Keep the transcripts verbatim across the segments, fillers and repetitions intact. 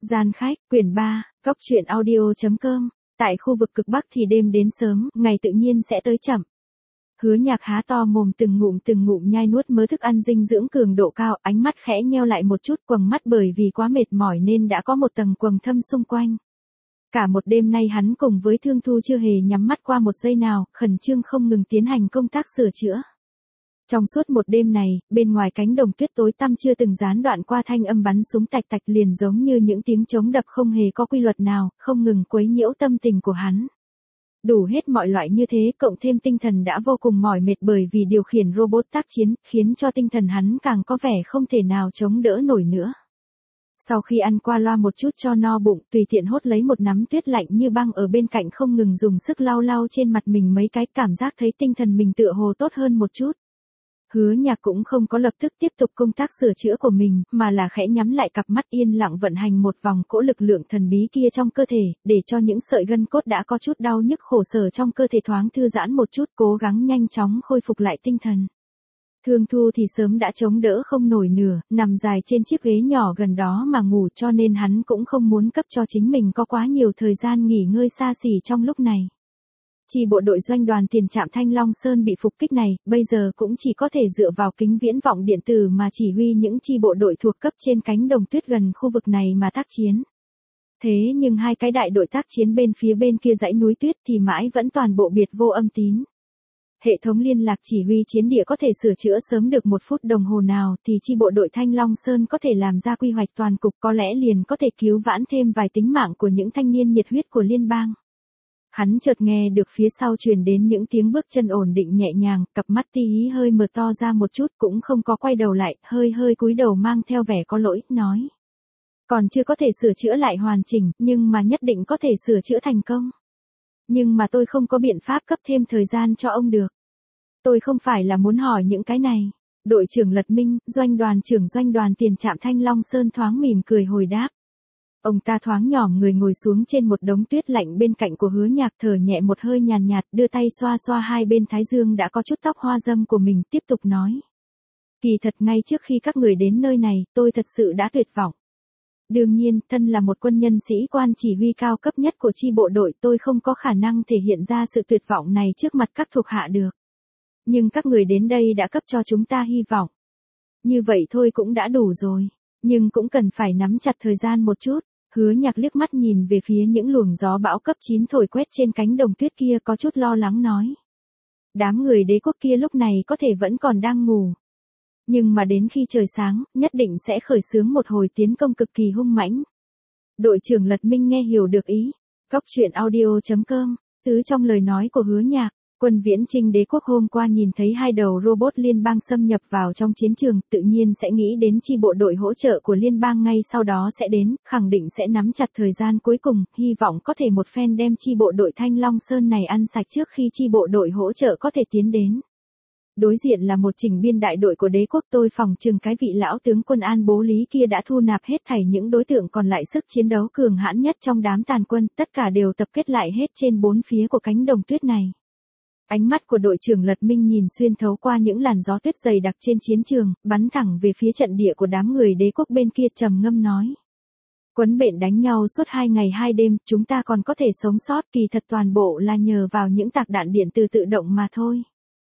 Gian khách, quyển ba, Cóc truyện audio.com. Tại khu vực cực Bắc thì đêm đến sớm, ngày tự nhiên sẽ tới chậm. Hứa Nhạc há to mồm từng ngụm từng ngụm nhai nuốt mớ thức ăn dinh dưỡng cường độ cao, ánh mắt khẽ nheo lại một chút, quầng mắt bởi vì quá mệt mỏi nên đã có một tầng quầng thâm xung quanh. Cả một đêm nay hắn cùng với Thương Thu chưa hề nhắm mắt qua một giây nào, khẩn trương không ngừng tiến hành công tác sửa chữa. Trong suốt một đêm này, bên ngoài cánh đồng tuyết tối tăm chưa từng gián đoạn qua thanh âm bắn súng tạch tạch liền giống như những tiếng trống đập không hề có quy luật nào, không ngừng quấy nhiễu tâm tình của hắn. Đủ hết mọi loại như thế, cộng thêm tinh thần đã vô cùng mỏi mệt bởi vì điều khiển robot tác chiến, khiến cho tinh thần hắn càng có vẻ không thể nào chống đỡ nổi nữa. Sau khi ăn qua loa một chút cho no bụng, tùy tiện hốt lấy một nắm tuyết lạnh như băng ở bên cạnh không ngừng dùng sức lau lau trên mặt mình mấy cái, cảm giác thấy tinh thần mình tựa hồ tốt hơn một chút. Hứa Nhạc cũng không có lập tức tiếp tục công tác sửa chữa của mình, mà là khẽ nhắm lại cặp mắt yên lặng vận hành một vòng cỗ lực lượng thần bí kia trong cơ thể, để cho những sợi gân cốt đã có chút đau nhức khổ sở trong cơ thể thoáng thư giãn một chút, cố gắng nhanh chóng khôi phục lại tinh thần. Thương Thu thì sớm đã chống đỡ không nổi nửa, nằm dài trên chiếc ghế nhỏ gần đó mà ngủ, cho nên hắn cũng không muốn cấp cho chính mình có quá nhiều thời gian nghỉ ngơi xa xỉ trong lúc này. Chi bộ đội doanh đoàn tiền trạm Thanh Long Sơn bị phục kích này, bây giờ cũng chỉ có thể dựa vào kính viễn vọng điện tử mà chỉ huy những chi bộ đội thuộc cấp trên cánh đồng tuyết gần khu vực này mà tác chiến. Thế nhưng hai cái đại đội tác chiến bên phía bên kia dãy núi tuyết thì mãi vẫn toàn bộ biệt vô âm tín. Hệ thống liên lạc chỉ huy chiến địa có thể sửa chữa sớm được một phút đồng hồ nào thì chi bộ đội Thanh Long Sơn có thể làm ra quy hoạch toàn cục, có lẽ liền có thể cứu vãn thêm vài tính mạng của những thanh niên nhiệt huyết của liên bang. Hắn chợt nghe được phía sau truyền đến những tiếng bước chân ổn định nhẹ nhàng, cặp mắt tí hí hơi mở to ra một chút, cũng không có quay đầu lại, hơi hơi cúi đầu mang theo vẻ có lỗi, nói. Còn chưa có thể sửa chữa lại hoàn chỉnh, nhưng mà nhất định có thể sửa chữa thành công. Nhưng mà tôi không có biện pháp cấp thêm thời gian cho ông được. Tôi không phải là muốn hỏi những cái này. Đội trưởng Lật Minh, doanh đoàn trưởng doanh đoàn tiền trạm Thanh Long Sơn thoáng mỉm cười hồi đáp. Ông ta thoáng nhỏm người ngồi xuống trên một đống tuyết lạnh bên cạnh của Hứa Nhạc, thở nhẹ một hơi nhàn nhạt, đưa tay xoa xoa hai bên thái dương đã có chút tóc hoa râm của mình, tiếp tục nói. Kỳ thật ngay trước khi các người đến nơi này, tôi thật sự đã tuyệt vọng. Đương nhiên, thân là một quân nhân sĩ quan chỉ huy cao cấp nhất của chi bộ đội, tôi không có khả năng thể hiện ra sự tuyệt vọng này trước mặt các thuộc hạ được. Nhưng các người đến đây đã cấp cho chúng ta hy vọng. Như vậy thôi cũng đã đủ rồi, nhưng cũng cần phải nắm chặt thời gian một chút. Hứa Nhạc liếc mắt nhìn về phía những luồng gió bão cấp chín thổi quét trên cánh đồng tuyết kia, có chút lo lắng nói. Đám người đế quốc kia lúc này có thể vẫn còn đang ngủ. Nhưng mà đến khi trời sáng, nhất định sẽ khởi xướng một hồi tiến công cực kỳ hung mãnh. Đội trưởng Lật Minh nghe hiểu được ý. Cóc truyện audio.com. Tứ trong lời nói của Hứa Nhạc. Quân viễn trinh đế quốc hôm qua nhìn thấy hai đầu robot liên bang xâm nhập vào trong chiến trường, tự nhiên sẽ nghĩ đến chi bộ đội hỗ trợ của liên bang ngay sau đó sẽ đến, khẳng định sẽ nắm chặt thời gian cuối cùng, hy vọng có thể một phen đem chi bộ đội Thanh Long Sơn này ăn sạch trước khi chi bộ đội hỗ trợ có thể tiến đến. Đối diện là một chỉnh biên đại đội của đế quốc, tôi phòng chừng cái vị lão tướng quân An Bố Lý kia đã thu nạp hết thảy những đối tượng còn lại sức chiến đấu cường hãn nhất trong đám tàn quân, tất cả đều tập kết lại hết trên bốn phía của cánh đồng tuyết này. Ánh mắt của đội trưởng Lật Minh nhìn xuyên thấu qua những làn gió tuyết dày đặc trên chiến trường, bắn thẳng về phía trận địa của đám người đế quốc bên kia, trầm ngâm nói. Quấn bện đánh nhau suốt hai ngày hai đêm, chúng ta còn có thể sống sót, kỳ thật toàn bộ là nhờ vào những tạc đạn điện từ tự động mà thôi.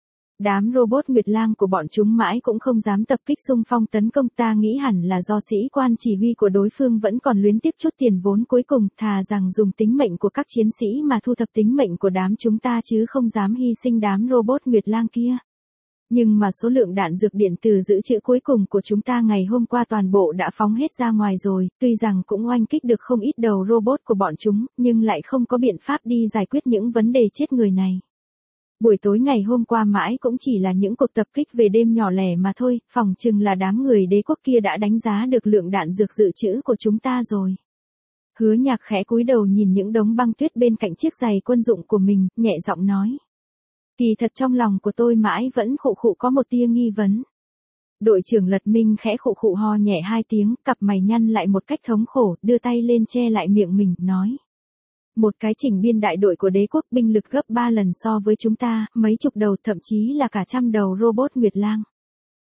Đám robot Nguyệt Lang của bọn chúng mãi cũng không dám tập kích xung phong tấn công, ta nghĩ hẳn là do sĩ quan chỉ huy của đối phương vẫn còn luyến tiếc chút tiền vốn cuối cùng, thà rằng dùng tính mệnh của các chiến sĩ mà thu thập tính mệnh của đám chúng ta chứ không dám hy sinh đám robot Nguyệt Lang kia. Nhưng mà số lượng đạn dược điện từ dự trữ cuối cùng của chúng ta ngày hôm qua toàn bộ đã phóng hết ra ngoài rồi, tuy rằng cũng oanh kích được không ít đầu robot của bọn chúng, nhưng lại không có biện pháp đi giải quyết những vấn đề chết người này. Buổi tối ngày hôm qua mãi cũng chỉ là những cuộc tập kích về đêm nhỏ lẻ mà thôi, phòng chừng là đám người đế quốc kia đã đánh giá được lượng đạn dược dự trữ của chúng ta rồi. Hứa Nhạc khẽ cúi đầu nhìn những đống băng tuyết bên cạnh chiếc giày quân dụng của mình, nhẹ giọng nói. Kỳ thật trong lòng của tôi mãi vẫn khụ khụ có một tia nghi vấn. Đội trưởng Lật Minh khẽ khụ khụ ho nhẹ hai tiếng, cặp mày nhăn lại một cách thống khổ, đưa tay lên che lại miệng mình, nói. Một cái chỉnh biên đại đội của đế quốc, binh lực gấp ba lần so với chúng ta, mấy chục đầu thậm chí là cả trăm đầu robot Nguyệt Lang.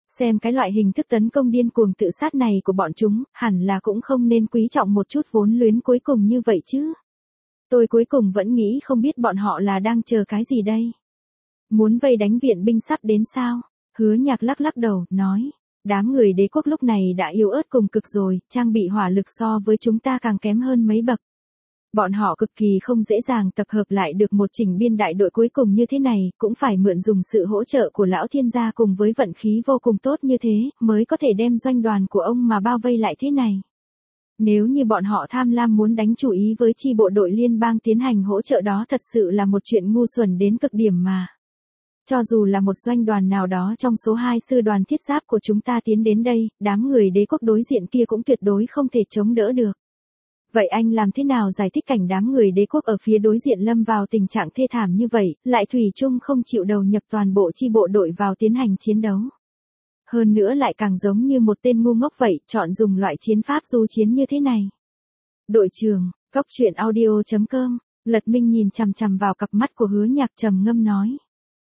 Xem cái loại hình thức tấn công điên cuồng tự sát này của bọn chúng, hẳn là cũng không nên quý trọng một chút vốn luyến cuối cùng như vậy chứ. Tôi cuối cùng vẫn nghĩ không biết bọn họ là đang chờ cái gì đây. Muốn vây đánh viện binh sắp đến sao? Hứa Nhạc lắc lắc đầu, nói. Đám người đế quốc lúc này đã yếu ớt cùng cực rồi, trang bị hỏa lực so với chúng ta càng kém hơn mấy bậc. Bọn họ cực kỳ không dễ dàng tập hợp lại được một chỉnh biên đại đội cuối cùng như thế này, cũng phải mượn dùng sự hỗ trợ của lão thiên gia cùng với vận khí vô cùng tốt như thế, mới có thể đem doanh đoàn của ông mà bao vây lại thế này. Nếu như bọn họ tham lam muốn đánh chủ ý với chi bộ đội liên bang tiến hành hỗ trợ đó thật sự là một chuyện ngu xuẩn đến cực điểm mà. Cho dù là một doanh đoàn nào đó trong số hai sư đoàn thiết giáp của chúng ta tiến đến đây, đám người đế quốc đối diện kia cũng tuyệt đối không thể chống đỡ được. Vậy anh làm thế nào giải thích cảnh đám người đế quốc ở phía đối diện lâm vào tình trạng thê thảm như vậy, lại thủy chung không chịu đầu nhập toàn bộ chi bộ đội vào tiến hành chiến đấu? Hơn nữa lại càng giống như một tên ngu ngốc vậy, chọn dùng loại chiến pháp du chiến như thế này. Đội trưởng, Cóc Truyện Audio chấm com, Lật Minh nhìn chằm chằm vào cặp mắt của Hứa Nhạc trầm ngâm nói.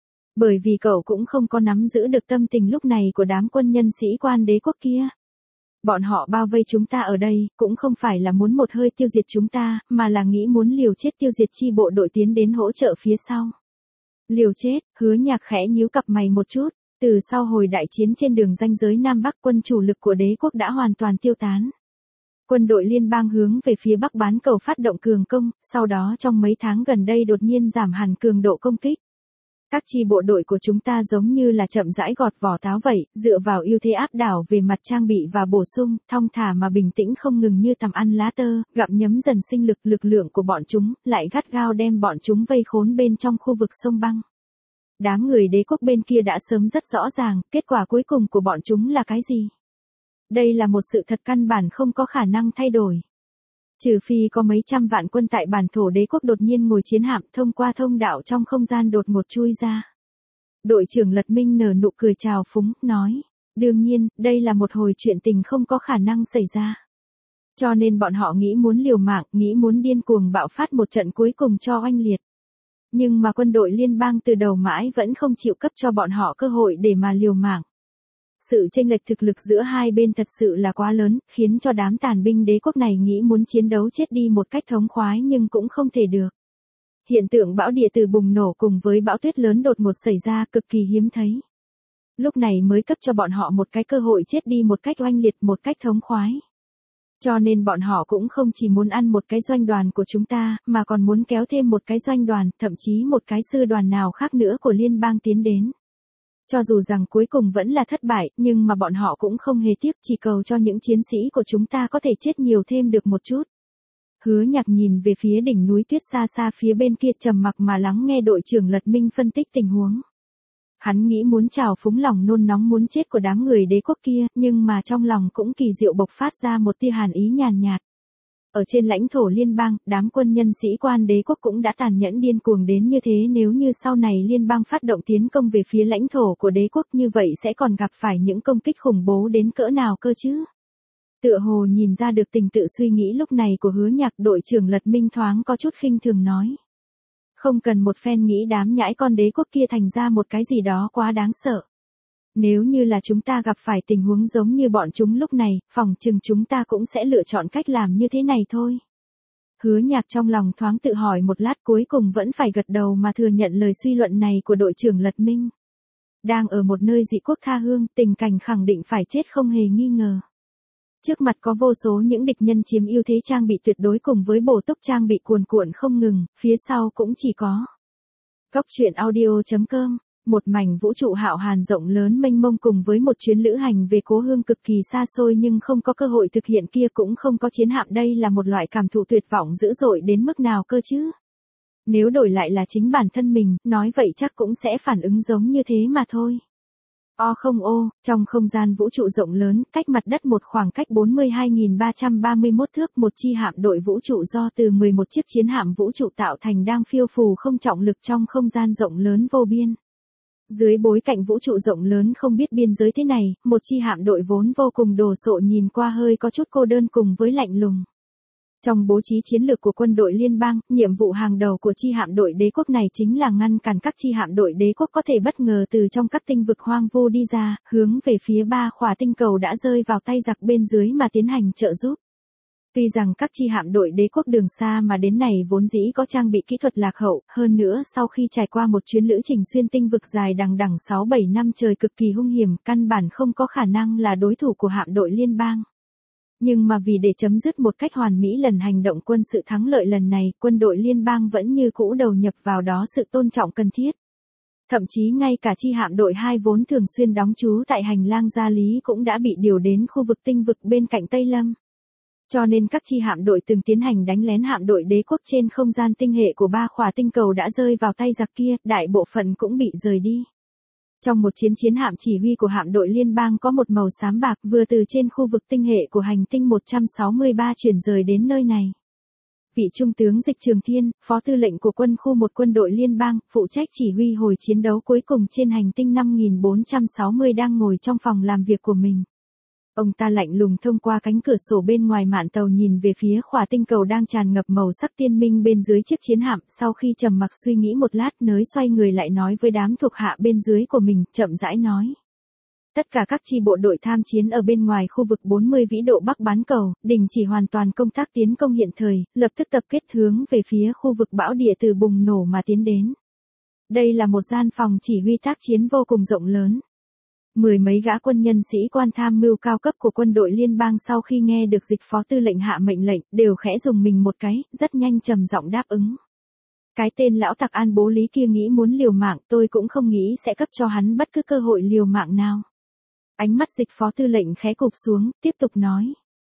Bởi vì cậu cũng không có nắm giữ được tâm tình lúc này của đám quân nhân sĩ quan đế quốc kia. Bọn họ bao vây chúng ta ở đây, cũng không phải là muốn một hơi tiêu diệt chúng ta, mà là nghĩ muốn liều chết tiêu diệt chi bộ đội tiến đến hỗ trợ phía sau. Liều chết, Hứa Nhạc khẽ nhíu cặp mày một chút, từ sau hồi đại chiến trên đường ranh giới Nam Bắc, quân chủ lực của đế quốc đã hoàn toàn tiêu tán. Quân đội liên bang hướng về phía Bắc bán cầu phát động cường công, sau đó trong mấy tháng gần đây đột nhiên giảm hẳn cường độ công kích. Các chi bộ đội của chúng ta giống như là chậm rãi gọt vỏ táo vậy, dựa vào ưu thế áp đảo về mặt trang bị và bổ sung, thong thả mà bình tĩnh không ngừng như tằm ăn lá tơ, gặm nhấm dần sinh lực lực lượng của bọn chúng, lại gắt gao đem bọn chúng vây khốn bên trong khu vực sông băng. Đám người đế quốc bên kia đã sớm rất rõ ràng, kết quả cuối cùng của bọn chúng là cái gì? Đây là một sự thật căn bản không có khả năng thay đổi. Trừ phi có mấy trăm vạn quân tại bản thổ đế quốc đột nhiên ngồi chiến hạm thông qua thông đạo trong không gian đột ngột chui ra. Đội trưởng Lật Minh nở nụ cười trào phúng, nói. Đương nhiên, đây là một hồi chuyện tình không có khả năng xảy ra. Cho nên bọn họ nghĩ muốn liều mạng, nghĩ muốn điên cuồng bạo phát một trận cuối cùng cho oanh liệt. Nhưng mà quân đội liên bang từ đầu mãi vẫn không chịu cấp cho bọn họ cơ hội để mà liều mạng. Sự chênh lệch thực lực giữa hai bên thật sự là quá lớn, khiến cho đám tàn binh đế quốc này nghĩ muốn chiến đấu chết đi một cách thống khoái nhưng cũng không thể được. Hiện tượng bão địa từ bùng nổ cùng với bão tuyết lớn đột ngột xảy ra cực kỳ hiếm thấy. Lúc này mới cấp cho bọn họ một cái cơ hội chết đi một cách oanh liệt, một cách thống khoái. Cho nên bọn họ cũng không chỉ muốn ăn một cái doanh đoàn của chúng ta, mà còn muốn kéo thêm một cái doanh đoàn, thậm chí một cái sư đoàn nào khác nữa của liên bang tiến đến. Cho dù rằng cuối cùng vẫn là thất bại, nhưng mà bọn họ cũng không hề tiếc, chỉ cầu cho những chiến sĩ của chúng ta có thể chết nhiều thêm được một chút. Hứa Nhạc nhìn về phía đỉnh núi tuyết xa xa phía bên kia, trầm mặc mà lắng nghe đội trưởng Lật Minh phân tích tình huống. Hắn nghĩ muốn trào phúng lòng nôn nóng muốn chết của đám người đế quốc kia, nhưng mà trong lòng cũng kỳ diệu bộc phát ra một tia hàn ý nhàn nhạt. Ở trên lãnh thổ liên bang, đám quân nhân sĩ quan đế quốc cũng đã tàn nhẫn điên cuồng đến như thế, nếu như sau này liên bang phát động tiến công về phía lãnh thổ của đế quốc như vậy sẽ còn gặp phải những công kích khủng bố đến cỡ nào cơ chứ? Tựa hồ nhìn ra được tình tự suy nghĩ lúc này của Hứa Nhạc, đội trưởng Lật Minh thoáng có chút khinh thường nói. Không cần một phen nghĩ đám nhãi con đế quốc kia thành ra một cái gì đó quá đáng sợ. Nếu như là chúng ta gặp phải tình huống giống như bọn chúng lúc này, phỏng chừng chúng ta cũng sẽ lựa chọn cách làm như thế này thôi. Hứa Nhạc trong lòng thoáng tự hỏi một lát, cuối cùng vẫn phải gật đầu mà thừa nhận lời suy luận này của đội trưởng Lật Minh. Đang ở một nơi dị quốc tha hương, tình cảnh khẳng định phải chết không hề nghi ngờ. Trước mặt có vô số những địch nhân chiếm ưu thế trang bị tuyệt đối cùng với bổ túc trang bị cuồn cuộn không ngừng, phía sau cũng chỉ có. Cóc Truyện Audio chấm com, một mảnh vũ trụ hạo hàn rộng lớn mênh mông cùng với một chuyến lữ hành về cố hương cực kỳ xa xôi nhưng không có cơ hội thực hiện kia, cũng không có chiến hạm, đây là một loại cảm thụ tuyệt vọng dữ dội đến mức nào cơ chứ? Nếu đổi lại là chính bản thân mình, nói vậy chắc cũng sẽ phản ứng giống như thế mà thôi. O không ô, trong không gian vũ trụ rộng lớn, cách mặt đất một khoảng cách bốn mươi hai nghìn ba trăm ba mươi mốt thước, một chi hạm đội vũ trụ do từ mười một chiếc chiến hạm vũ trụ tạo thành đang phiêu phù không trọng lực trong không gian rộng lớn vô biên. Dưới bối cảnh vũ trụ rộng lớn không biết biên giới thế này, một chi hạm đội vốn vô cùng đồ sộ nhìn qua hơi có chút cô đơn cùng với lạnh lùng. Trong bố trí chiến lược của quân đội liên bang, nhiệm vụ hàng đầu của chi hạm đội đế quốc này chính là ngăn cản các chi hạm đội đế quốc có thể bất ngờ từ trong các tinh vực hoang vu đi ra, hướng về phía ba khỏa tinh cầu đã rơi vào tay giặc bên dưới mà tiến hành trợ giúp. Tuy rằng các chi hạm đội đế quốc đường xa mà đến này vốn dĩ có trang bị kỹ thuật lạc hậu, hơn nữa sau khi trải qua một chuyến lữ trình xuyên tinh vực dài đằng đẵng sáu bảy năm trời cực kỳ hung hiểm, căn bản không có khả năng là đối thủ của hạm đội liên bang. Nhưng mà vì để chấm dứt một cách hoàn mỹ lần hành động quân sự thắng lợi lần này, quân đội liên bang vẫn như cũ đầu nhập vào đó sự tôn trọng cần thiết. Thậm chí ngay cả chi hạm đội hai vốn thường xuyên đóng trú tại hành lang gia lý cũng đã bị điều đến khu vực tinh vực bên cạnh Tây Lâm. Cho nên các chi hạm đội từng tiến hành đánh lén hạm đội đế quốc trên không gian tinh hệ của ba khỏa tinh cầu đã rơi vào tay giặc kia, đại bộ phận cũng bị rời đi. Trong một chiến chiến hạm chỉ huy của hạm đội liên bang có một màu xám bạc vừa từ trên khu vực tinh hệ của hành tinh một trăm sáu mươi ba chuyển rời đến nơi này. Vị Trung tướng Dịch Trường Thiên, phó tư lệnh của quân khu một quân đội liên bang, phụ trách chỉ huy hồi chiến đấu cuối cùng trên hành tinh năm nghìn bốn trăm sáu mươi đang ngồi trong phòng làm việc của mình. Ông ta lạnh lùng thông qua cánh cửa sổ bên ngoài mạn tàu nhìn về phía khỏa tinh cầu đang tràn ngập màu sắc tiên minh bên dưới chiếc chiến hạm, sau khi trầm mặc suy nghĩ một lát nới xoay người lại nói với đám thuộc hạ bên dưới của mình, chậm rãi nói. Tất cả các chi bộ đội tham chiến ở bên ngoài khu vực bốn mươi vĩ độ Bắc bán cầu, đình chỉ hoàn toàn công tác tiến công hiện thời, lập tức tập kết hướng về phía khu vực bão địa từ bùng nổ mà tiến đến. Đây là một gian phòng chỉ huy tác chiến vô cùng rộng lớn. Mười mấy gã quân nhân sĩ quan tham mưu cao cấp của quân đội liên bang sau khi nghe được Dịch phó tư lệnh hạ mệnh lệnh, đều khẽ dùng mình một cái, rất nhanh trầm giọng đáp ứng. Cái tên lão tặc An Bố Lý kia nghĩ muốn liều mạng, tôi cũng không nghĩ sẽ cấp cho hắn bất cứ cơ hội liều mạng nào. Ánh mắt Dịch phó tư lệnh khẽ cụp xuống, tiếp tục nói.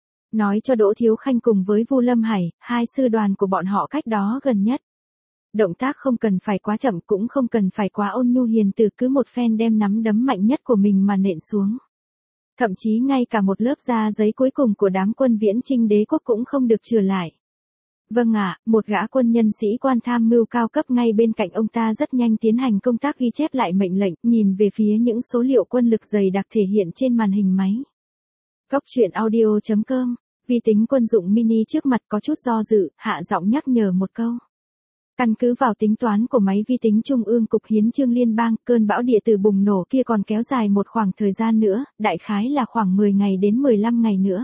Nói cho Đỗ Thiếu Khanh cùng với Vu Lâm Hải, hai sư đoàn của bọn họ cách đó gần nhất. Động tác không cần phải quá chậm cũng không cần phải quá ôn nhu hiền từ, cứ một phen đem nắm đấm mạnh nhất của mình mà nện xuống. Thậm chí ngay cả một lớp da giấy cuối cùng của đám quân viễn chinh đế quốc cũng không được chừa lại. Vâng ạ, một gã quân nhân sĩ quan tham mưu cao cấp ngay bên cạnh ông ta rất nhanh tiến hành công tác ghi chép lại mệnh lệnh, nhìn về phía những số liệu quân lực dày đặc thể hiện trên màn hình máy. Góc truyện audio chấm com, vi tính quân dụng mini trước mặt có chút do dự, hạ giọng nhắc nhở một câu. Căn cứ vào tính toán của máy vi tính Trung ương Cục Hiến chương Liên bang, cơn bão địa từ bùng nổ kia còn kéo dài một khoảng thời gian nữa, đại khái là khoảng mười ngày đến mười lăm ngày nữa.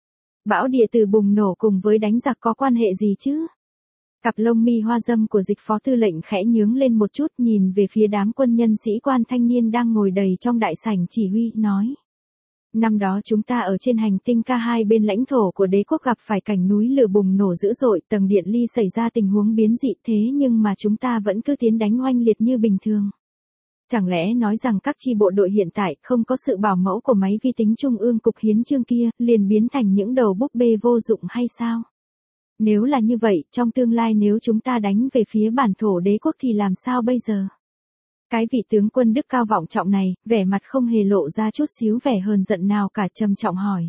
Bão địa từ bùng nổ cùng với đánh giặc có quan hệ gì chứ? Cặp lông mi hoa râm của Dịch phó tư lệnh khẽ nhướng lên một chút, nhìn về phía đám quân nhân sĩ quan thanh niên đang ngồi đầy trong đại sảnh chỉ huy, nói. Năm đó chúng ta ở trên hành tinh K hai bên lãnh thổ của đế quốc gặp phải cảnh núi lửa bùng nổ dữ dội, tầng điện ly xảy ra tình huống biến dị, thế nhưng mà chúng ta vẫn cứ tiến đánh oanh liệt như bình thường. Chẳng lẽ nói rằng các chi bộ đội hiện tại không có sự bảo mẫu của máy vi tính Trung ương Cục Hiến chương kia, liền biến thành những đầu búp bê vô dụng hay sao? Nếu là như vậy, trong tương lai nếu chúng ta đánh về phía bản thổ đế quốc thì làm sao bây giờ? Cái vị tướng quân đức cao vọng trọng này, vẻ mặt không hề lộ ra chút xíu vẻ hờn giận nào cả, trầm trọng hỏi.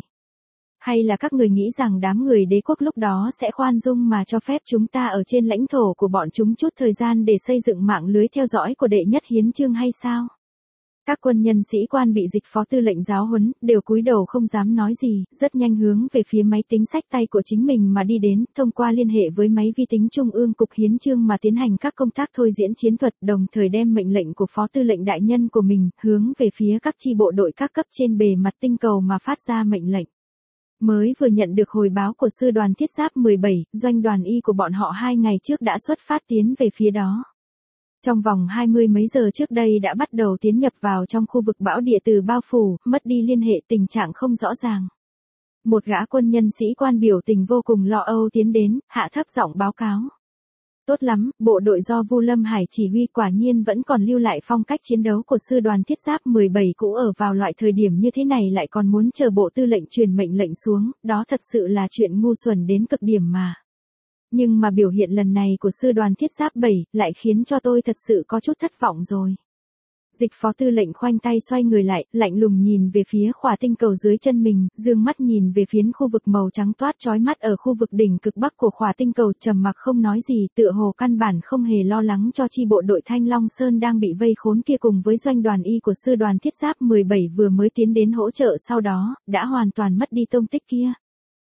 Hay là các người nghĩ rằng đám người đế quốc lúc đó sẽ khoan dung mà cho phép chúng ta ở trên lãnh thổ của bọn chúng chút thời gian để xây dựng mạng lưới theo dõi của đệ nhất hiến chương hay sao? Các quân nhân sĩ quan bị Dịch phó tư lệnh giáo huấn, đều cúi đầu không dám nói gì, rất nhanh hướng về phía máy tính xách tay của chính mình mà đi đến, thông qua liên hệ với máy vi tính Trung ương Cục Hiến chương mà tiến hành các công tác thôi diễn chiến thuật, đồng thời đem mệnh lệnh của phó tư lệnh đại nhân của mình, hướng về phía các chi bộ đội các cấp trên bề mặt tinh cầu mà phát ra mệnh lệnh. Mới vừa nhận được hồi báo của sư đoàn thiết giáp mười bảy, doanh đoàn Y của bọn họ hai ngày trước đã xuất phát tiến về phía đó. Trong vòng hai mươi mấy giờ trước đây đã bắt đầu tiến nhập vào trong khu vực bão địa từ bao phủ, mất đi liên hệ, tình trạng không rõ ràng. Một gã quân nhân sĩ quan biểu tình vô cùng lo âu tiến đến, hạ thấp giọng báo cáo. Tốt lắm, bộ đội do Vu Lâm Hải chỉ huy quả nhiên vẫn còn lưu lại phong cách chiến đấu của sư đoàn thiết giáp mười bảy cũ, ở vào loại thời điểm như thế này lại còn muốn chờ bộ tư lệnh truyền mệnh lệnh xuống, đó thật sự là chuyện ngu xuẩn đến cực điểm mà. Nhưng mà biểu hiện lần này của sư đoàn thiết giáp bảy lại khiến cho tôi thật sự có chút thất vọng rồi. Dịch phó tư lệnh khoanh tay xoay người lại, lạnh lùng nhìn về phía khỏa tinh cầu dưới chân mình, dương mắt nhìn về phiến khu vực màu trắng toát chói mắt ở khu vực đỉnh cực bắc của khỏa tinh cầu, trầm mặc không nói gì, tựa hồ căn bản không hề lo lắng cho chi bộ đội Thanh Long Sơn đang bị vây khốn kia cùng với doanh đoàn Y của sư đoàn thiết giáp mười bảy vừa mới tiến đến hỗ trợ sau đó, đã hoàn toàn mất đi tông tích kia.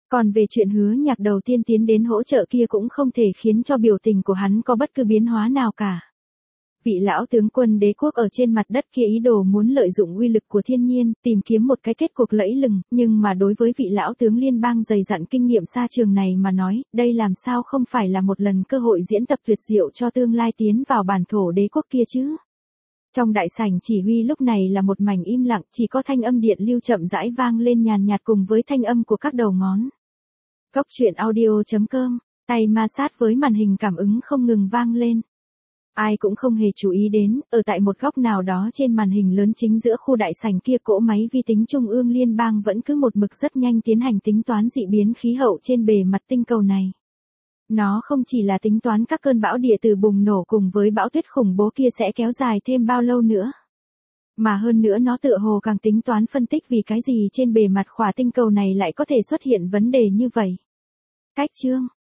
Còn về chuyện Hứa Nhạc đầu tiên tiến đến hỗ trợ kia cũng không thể khiến cho biểu tình của hắn có bất cứ biến hóa nào cả. Vị lão tướng quân đế quốc ở trên mặt đất kia ý đồ muốn lợi dụng uy lực của thiên nhiên, tìm kiếm một cái kết cuộc lẫy lừng, nhưng mà đối với vị lão tướng liên bang dày dặn kinh nghiệm xa trường này mà nói, đây làm sao không phải là một lần cơ hội diễn tập tuyệt diệu cho tương lai tiến vào bản thổ đế quốc kia chứ. Trong đại sảnh chỉ huy lúc này là một mảnh im lặng, chỉ có thanh âm điện lưu chậm rãi vang lên nhàn nhạt cùng với thanh âm của các đầu ngón. Cốc truyện audio chấm com, tay ma sát với màn hình cảm ứng không ngừng vang lên. Ai cũng không hề chú ý đến, ở tại một góc nào đó trên màn hình lớn chính giữa khu đại sảnh kia cỗ máy vi tính trung ương liên bang vẫn cứ một mực rất nhanh tiến hành tính toán dị biến khí hậu trên bề mặt tinh cầu này. Nó không chỉ là tính toán các cơn bão địa từ bùng nổ cùng với bão tuyết khủng bố kia sẽ kéo dài thêm bao lâu nữa. Mà hơn nữa nó tựa hồ càng tính toán phân tích vì cái gì trên bề mặt khỏa tinh cầu này lại có thể xuất hiện vấn đề như vậy. Cách chương